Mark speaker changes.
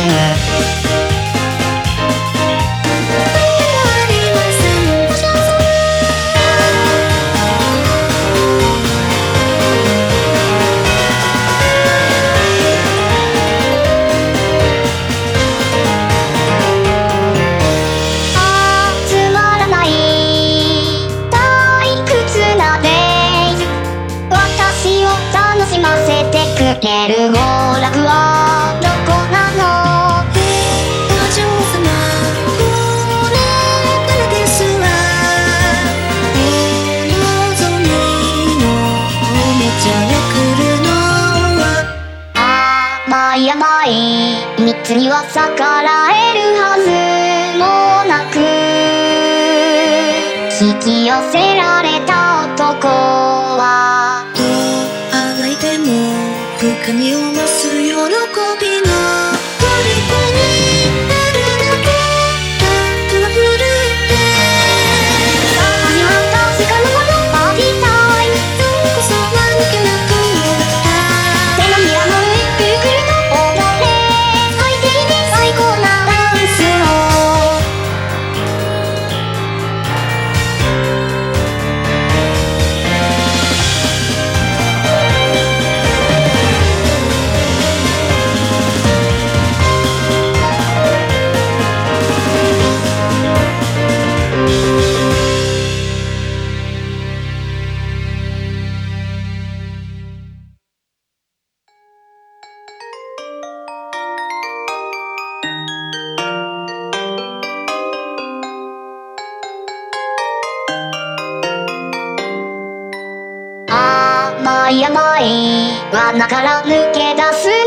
Speaker 1: くれる娯楽はどこなの？
Speaker 2: お嬢様、これからですわ。お望みのおめちゃが来るのは
Speaker 1: 甘い甘い蜜には逆らえるはずもなく、引き寄せられた男は
Speaker 2: どうあがいても深みを増す喜びの虜になるだけだとは振るって
Speaker 1: 始まった時間のことパーティータイム、
Speaker 2: それこそが抜けなく
Speaker 1: 手のひらの上くるくると踊れ、最低で最高なダンスを。甘い甘い罠から抜け出す